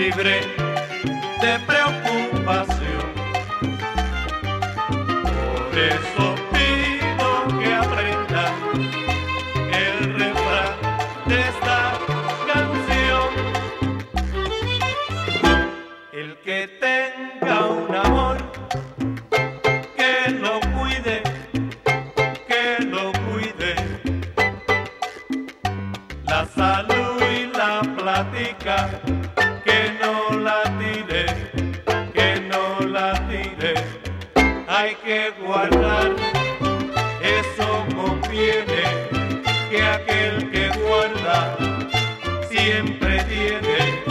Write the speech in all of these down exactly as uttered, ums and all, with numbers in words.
libre de preocupación. Por eso pido que aprenda el refrán de esta canción. El que tenga un amor, que lo cuide, que lo cuide. La salud y la plática, que no la tire, que no la tire. Hay que guardar, eso conviene, que aquel que guarda siempre tiene.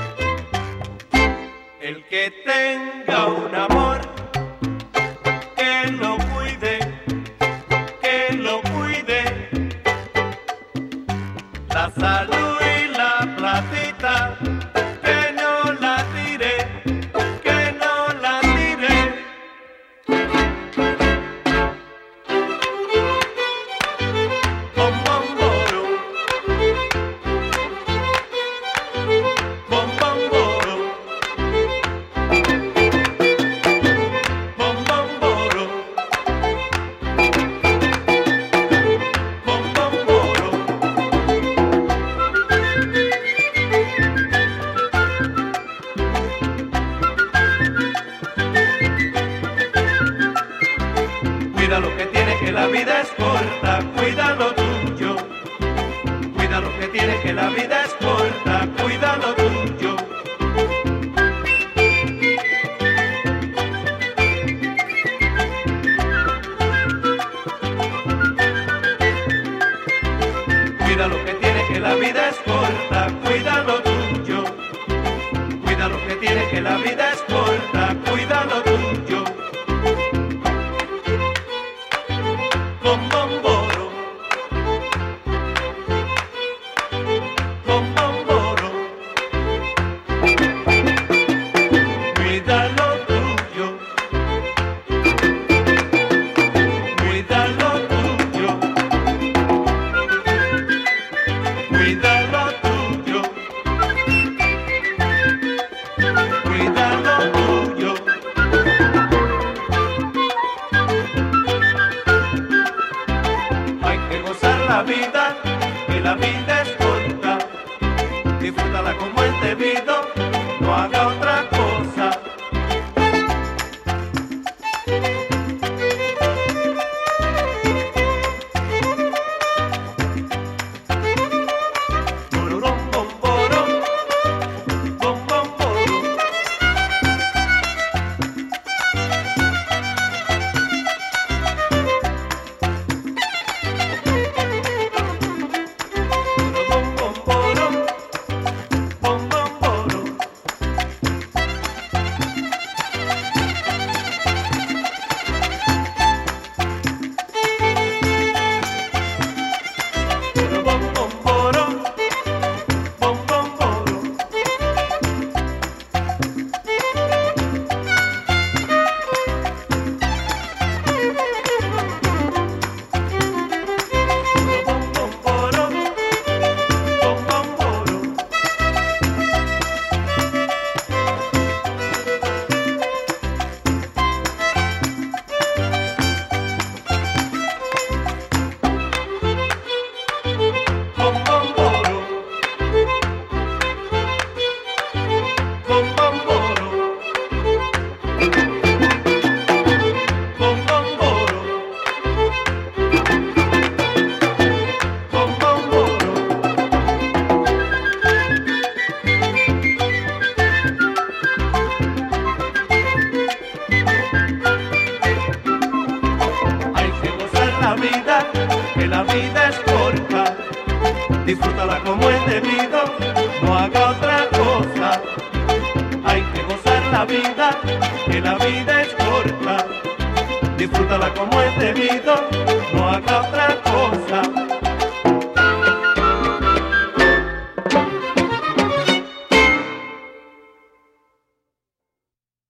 El que tenga un amor, que lo cuide, que lo cuide. La salud y la platita, que no la tire, que no la tire. Bom, bom, boro. Bom, bom, boro. Bom, bom, boro. Bom, bom, boro. Cuida lo que tienes, que la vida es corta, cuida lo tuyo. Cuida lo que tienes, que la vida es corta, cuida lo tuyo. Cuida lo que tienes, que la vida es corta, cuida lo tuyo. Cuida lo que tienes, que la vida es corta, cuida lo tuyo. Bom, bom, boro. Bom, bom, boro. Cuida lo tuyo. Cuida lo tuyo. Cuida lo tuyo. Cuida lo tuyo. Hay que gozar la vida, que la vida es corta. Disfrútala como es debido, no haga otra cosa. Bororom, bom, boro. Bom, bom, boro. Bom, bom, boro. Bom, bom, boro. Bom, bom, boro. Bom, bom, boro. Bom, bom, boro. Bom, bom, boro. Bom, bom, boro. Bom, bom, boro. Bom, bom, boro. Bom, bom, boro. Hay que gozar la vida, que la vida es corta. Disfrútala como es debido, no haga otra cosa. Hay que gozar la vida, que la vida es corta. Disfrútala como es debido, no haga otra cosa.